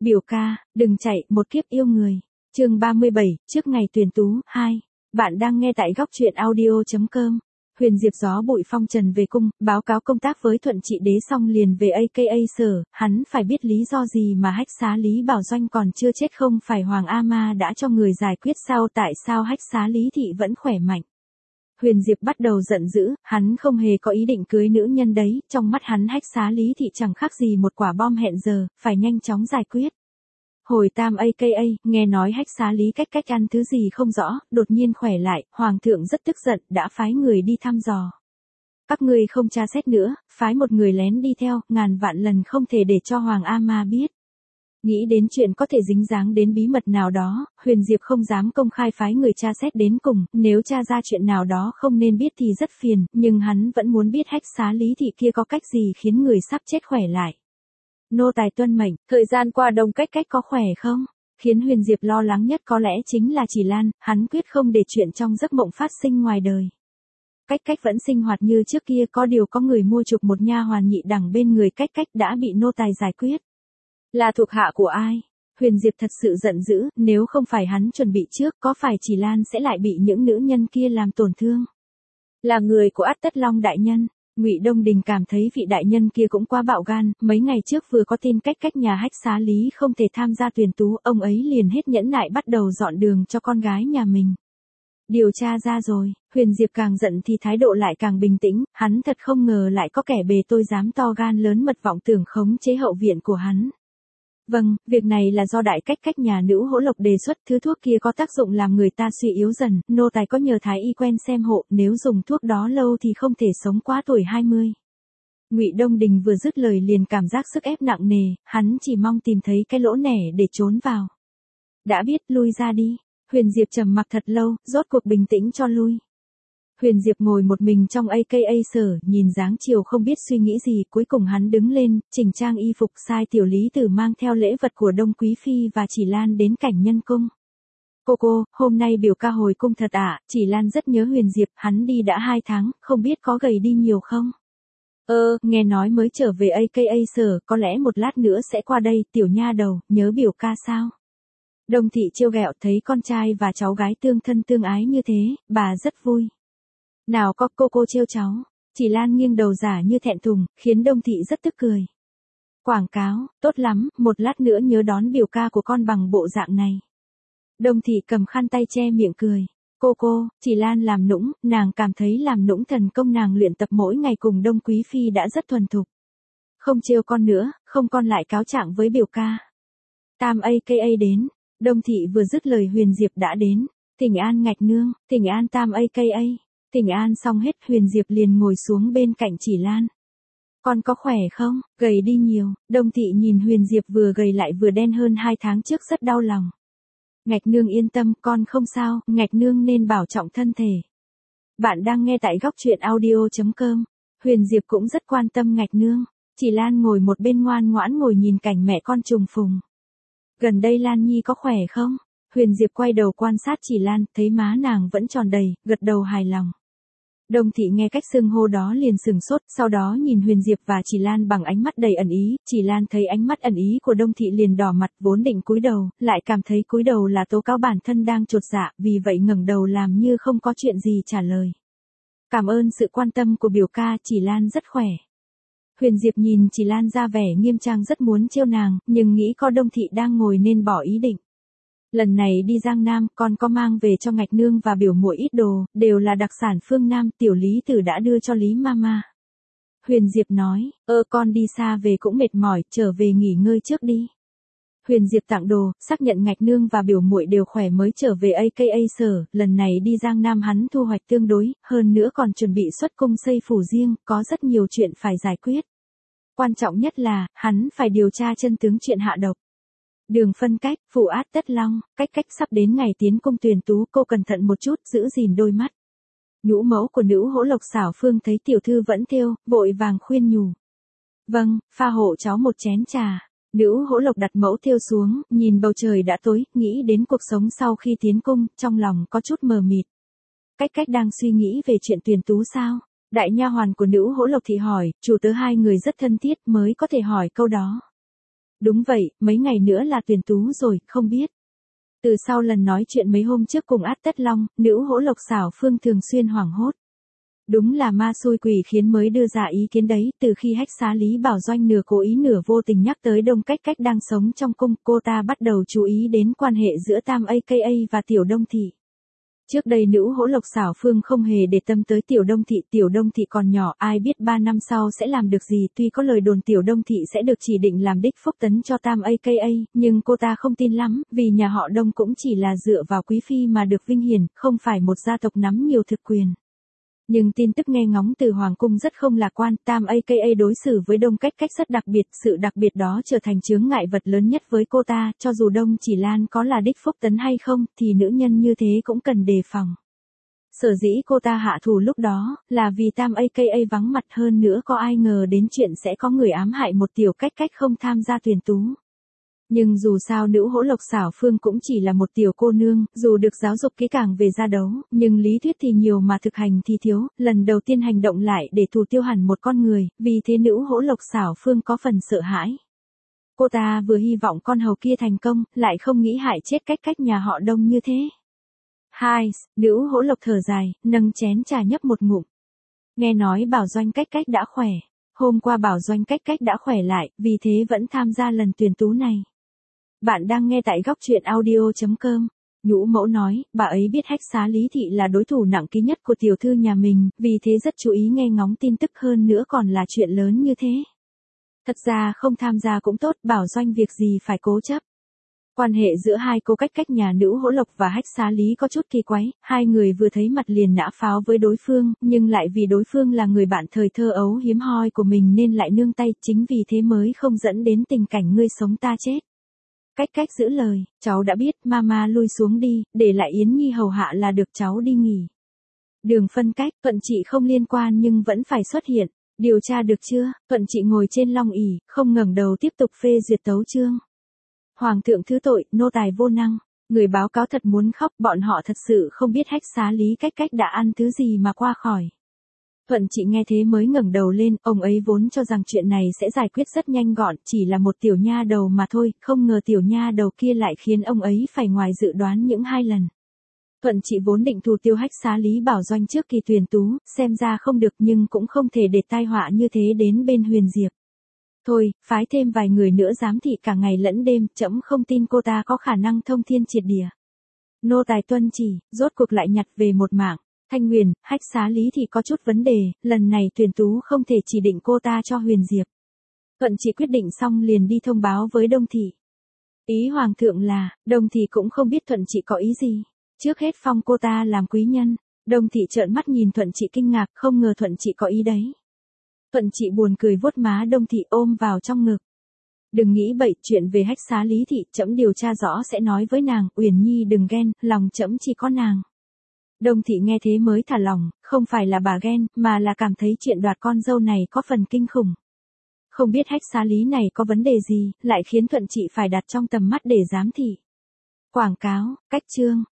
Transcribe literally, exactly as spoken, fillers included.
Biểu ca, đừng chạy, một kiếp yêu người. Chương ba mươi bảy, trước ngày tuyển tú, hai. Bạn đang nghe tại góc truyện audio chấm com. Huyền Diệp gió bụi phong trần về cung, báo cáo công tác với Thuận Trị Đế xong liền về a ca a sở, hắn phải biết lý do gì mà hách xá Lý Bảo Doanh còn chưa chết, không phải Hoàng A Ma đã cho người giải quyết sao, tại sao hách xá Lý Thị vẫn khỏe mạnh. Huyền Diệp bắt đầu giận dữ, hắn không hề có ý định cưới nữ nhân đấy, trong mắt hắn hách xá Lý Thị chẳng khác gì một quả bom hẹn giờ, phải nhanh chóng giải quyết. Hồi tam a ca a, nghe nói hách xá Lý cách cách ăn thứ gì không rõ, đột nhiên khỏe lại, Hoàng thượng rất tức giận, đã phái người đi thăm dò. Các ngươi không tra xét nữa, phái một người lén đi theo, ngàn vạn lần không thể để cho Hoàng A Ma biết. Nghĩ đến chuyện có thể dính dáng đến bí mật nào đó, Huyền Diệp không dám công khai phái người tra xét đến cùng, nếu tra ra chuyện nào đó không nên biết thì rất phiền, nhưng hắn vẫn muốn biết hách xá Lý Thị kia có cách gì khiến người sắp chết khỏe lại. Nô tài tuân mệnh, thời gian qua đông cách cách có khỏe không? Khiến Huyền Diệp lo lắng nhất có lẽ chính là Chỉ Lan, hắn quyết không để chuyện trong giấc mộng phát sinh ngoài đời. Cách cách vẫn sinh hoạt như trước kia, có điều có người mua chuộc một nha hoàn nhị đẳng bên người cách cách đã bị nô tài giải quyết. Là thuộc hạ của ai? Huyền Diệp thật sự giận dữ, nếu không phải hắn chuẩn bị trước, có phải Chỉ Lan sẽ lại bị những nữ nhân kia làm tổn thương? Là người của Át Tất Long đại nhân. Ngụy Đông Đình cảm thấy vị đại nhân kia cũng quá bạo gan, mấy ngày trước vừa có tin cách cách nhà hách xá Lý không thể tham gia tuyển tú, ông ấy liền hết nhẫn nại bắt đầu dọn đường cho con gái nhà mình. Điều tra ra rồi, Huyền Diệp càng giận thì thái độ lại càng bình tĩnh, hắn thật không ngờ lại có kẻ bề tôi dám to gan lớn mật vọng tưởng khống chế hậu viện của hắn. Vâng, việc này là do đại cách cách nhà Nữ Hỗ Lộc đề xuất, thứ thuốc kia có tác dụng làm người ta suy yếu dần, nô tài có nhờ thái y quen xem hộ, nếu dùng thuốc đó lâu thì không thể sống quá tuổi hai mươi. Ngụy Đông Đình vừa dứt lời liền cảm giác sức ép nặng nề, hắn chỉ mong tìm thấy cái lỗ nẻ để trốn vào. Đã biết, lui ra đi. Huyền Diệp trầm mặc thật lâu, rốt cuộc bình tĩnh cho lui. Huyền Diệp ngồi một mình trong a ca a sở, nhìn dáng chiều không biết suy nghĩ gì, cuối cùng hắn đứng lên, chỉnh trang y phục, sai tiểu lý tử mang theo lễ vật của Đông Quý Phi và Chỉ Lan đến cảnh nhân cung. Cô cô, hôm nay biểu ca hồi cung thật ạ, à? Chỉ Lan rất nhớ Huyền Diệp, hắn đi đã hai tháng, không biết có gầy đi nhiều không? Ơ, nghe nói mới trở về a ca a sở, có lẽ một lát nữa sẽ qua đây, tiểu nha đầu, nhớ biểu ca sao? Đông Thị trêu ghẹo, thấy con trai và cháu gái tương thân tương ái như thế, bà rất vui. Nào có, cô cô trêu cháu. Chỉ Lan nghiêng đầu giả như thẹn thùng, khiến Đông Thị rất tức cười. Quảng cáo, tốt lắm, một lát nữa nhớ đón biểu ca của con bằng bộ dạng này. Đông Thị cầm khăn tay che miệng cười. Cô cô, Chỉ Lan làm nũng, nàng cảm thấy làm nũng thần công nàng luyện tập mỗi ngày cùng Đông Quý Phi đã rất thuần thục. Không trêu con nữa, không con lại cáo trạng với biểu ca. Tam a ca a đến, Đông Thị vừa dứt lời Huyền Diệp đã đến. Thỉnh an Ngạch nương, thỉnh an Tam a ca a. Thỉnh an xong hết, Huyền Diệp liền ngồi xuống bên cạnh Chỉ Lan. Con có khỏe không? Gầy đi nhiều. Đông Thị nhìn Huyền Diệp vừa gầy lại vừa đen hơn hai tháng trước rất đau lòng. Ngạch nương yên tâm, con không sao, Ngạch nương nên bảo trọng thân thể. Bạn đang nghe tại góc truyện audio chấm com. Huyền Diệp cũng rất quan tâm Ngạch nương. Chỉ Lan ngồi một bên ngoan ngoãn ngồi nhìn cảnh mẹ con trùng phùng. Gần đây Lan Nhi có khỏe không? Huyền Diệp quay đầu quan sát Chỉ Lan, thấy má nàng vẫn tròn đầy, gật đầu hài lòng. Đông Thị nghe cách xưng hô đó liền sừng sốt, sau đó nhìn Huyền Diệp và Chỉ Lan bằng ánh mắt đầy ẩn ý, Chỉ Lan thấy ánh mắt ẩn ý của Đông Thị liền đỏ mặt, vốn định cúi đầu, lại cảm thấy cúi đầu là tố cáo bản thân đang chột dạ, vì vậy ngẩng đầu làm như không có chuyện gì trả lời. Cảm ơn sự quan tâm của biểu ca, Chỉ Lan rất khỏe. Huyền Diệp nhìn Chỉ Lan ra vẻ nghiêm trang rất muốn trêu nàng, nhưng nghĩ có Đông Thị đang ngồi nên bỏ ý định. Lần này đi Giang Nam, con có mang về cho Ngạch nương và biểu muội ít đồ, đều là đặc sản phương Nam, tiểu Lý Tử đã đưa cho Lý Mama. Huyền Diệp nói, ơ con đi xa về cũng mệt mỏi, trở về nghỉ ngơi trước đi. Huyền Diệp tặng đồ, xác nhận Ngạch nương và biểu muội đều khỏe mới trở về a ca a sở, lần này đi Giang Nam hắn thu hoạch tương đối, hơn nữa còn chuẩn bị xuất cung xây phủ riêng, có rất nhiều chuyện phải giải quyết. Quan trọng nhất là, hắn phải điều tra chân tướng chuyện hạ độc. Đường phân cách, phủ Át Tất Long, cách cách sắp đến ngày tiến cung tuyển tú, cô cẩn thận một chút, giữ gìn đôi mắt. Nhũ mẫu của Nữ Hỗ Lộc xảo phương thấy tiểu thư vẫn thêu, vội vàng khuyên nhủ. Vâng, pha hộ cháu một chén trà. Nữ Hỗ Lộc đặt mẫu thêu xuống, nhìn bầu trời đã tối, nghĩ đến cuộc sống sau khi tiến cung, trong lòng có chút mờ mịt. Cách cách đang suy nghĩ về chuyện tuyển tú sao? Đại nha hoàn của Nữ Hỗ Lộc thì hỏi, chủ tớ hai người rất thân thiết mới có thể hỏi câu đó. Đúng vậy, mấy ngày nữa là tuyển tú rồi, không biết. Từ sau lần nói chuyện mấy hôm trước cùng Át Tất Long, nữ hỗ Lộc Xảo Phương thường xuyên hoảng hốt. Đúng là ma xui quỷ khiến mới đưa ra ý kiến đấy, từ khi hách xá Lý Bảo Doanh nửa cố ý nửa vô tình nhắc tới Đông Cách Cách đang sống trong cung, cô ta bắt đầu chú ý đến quan hệ giữa Tam a ca a và Tiểu Đông Thị. Trước đây nữ hỗ Lộc Xảo Phương không hề để tâm tới Tiểu Đông Thị, Tiểu Đông Thị còn nhỏ, ai biết ba năm sau sẽ làm được gì, tuy có lời đồn Tiểu Đông Thị sẽ được chỉ định làm đích phúc tấn cho Tam a ca a, nhưng cô ta không tin lắm, vì nhà họ Đông cũng chỉ là dựa vào quý phi mà được vinh hiển, không phải một gia tộc nắm nhiều thực quyền. Nhưng tin tức nghe ngóng từ Hoàng cung rất không lạc quan, Tam a ca a đối xử với Đông Cách Cách rất đặc biệt, sự đặc biệt đó trở thành chướng ngại vật lớn nhất với cô ta, cho dù Đông Chỉ Lan có là đích phúc tấn hay không, thì nữ nhân như thế cũng cần đề phòng. Sở dĩ cô ta hạ thủ lúc đó, là vì Tam a ca a vắng mặt, hơn nữa có ai ngờ đến chuyện sẽ có người ám hại một Tiểu Cách Cách không tham gia tuyển tú. Nhưng dù sao nữ hỗ Lộc Xảo Phương cũng chỉ là một tiểu cô nương, dù được giáo dục kỹ càng về gia đấu, nhưng lý thuyết thì nhiều mà thực hành thì thiếu, lần đầu tiên hành động lại để thủ tiêu hẳn một con người, vì thế nữ hỗ Lộc Xảo Phương có phần sợ hãi. Cô ta vừa hy vọng con hầu kia thành công, lại không nghĩ hại chết Cách Cách nhà họ Đông như thế. Hai, nữ hỗ Lộc thở dài, nâng chén trà nhấp một ngụm. Nghe nói Bảo Doanh Cách Cách đã khỏe. Hôm qua Bảo Doanh Cách Cách đã khỏe lại, vì thế vẫn tham gia lần tuyển tú này. Bạn đang nghe tại góc truyện audio chấm com. Nhũ mẫu nói, bà ấy biết hách xá Lý Thị là đối thủ nặng ký nhất của tiểu thư nhà mình, vì thế rất chú ý nghe ngóng tin tức, hơn nữa còn là chuyện lớn như thế. Thật ra không tham gia cũng tốt, Bảo Doanh việc gì phải cố chấp. Quan hệ giữa hai cô Cách Cách nhà nữ hỗ Lộc và hách xá Lý có chút kỳ quái, hai người vừa thấy mặt liền nã pháo với đối phương, nhưng lại vì đối phương là người bạn thời thơ ấu hiếm hoi của mình nên lại nương tay, chính vì thế mới không dẫn đến tình cảnh ngươi sống ta chết. Cách Cách giữ lời, cháu đã biết, mama lui xuống đi, để lại Yến Nhi hầu hạ là được, cháu đi nghỉ. Đường phân cách, Thuận Trị không liên quan nhưng vẫn phải xuất hiện, điều tra được chưa? Thuận Trị ngồi trên long ỷ, không ngẩng đầu tiếp tục phê duyệt tấu chương. Hoàng thượng thứ tội, nô tài vô năng, người báo cáo thật muốn khóc, bọn họ thật sự không biết hách xá Lý Cách Cách đã ăn thứ gì mà qua khỏi. Thuận Trị nghe thế mới ngẩng đầu lên, ông ấy vốn cho rằng chuyện này sẽ giải quyết rất nhanh gọn, chỉ là một tiểu nha đầu mà thôi, không ngờ tiểu nha đầu kia lại khiến ông ấy phải ngoài dự đoán những hai lần. Thuận Trị vốn định thủ tiêu hách xá Lý Bảo Doanh trước kỳ tuyển tú, xem ra không được nhưng cũng không thể để tai họa như thế đến bên Huyền Diệp. Thôi, phái thêm vài người nữa giám thị cả ngày lẫn đêm, trẫm không tin cô ta có khả năng thông thiên triệt địa. Nô tài tuân chỉ, rốt cuộc lại nhặt về một mạng. Thanh Huyền, hách xá Lý thì có chút vấn đề, lần này tuyển tú không thể chỉ định cô ta cho Huyền Diệp. Thuận Trị quyết định xong liền đi thông báo với Đông Thị. Ý Hoàng thượng là, Đông Thị cũng không biết Thuận Trị có ý gì. Trước hết phong cô ta làm quý nhân. Đông Thị trợn mắt nhìn Thuận Trị kinh ngạc, không ngờ Thuận Trị có ý đấy. Thuận Trị buồn cười vuốt má Đông Thị ôm vào trong ngực. Đừng nghĩ bậy, chuyện về hách xá Lý Thị, trẫm điều tra rõ sẽ nói với nàng, Uyển Nhi đừng ghen, lòng trẫm chỉ có nàng. Đông Thị nghe thế mới thả lòng, không phải là bà ghen, mà là cảm thấy chuyện đoạt con dâu này có phần kinh khủng. Không biết hách xá Lý này có vấn đề gì, lại khiến Thuận Trị phải đặt trong tầm mắt để giám thị. Quảng cáo, cách chương,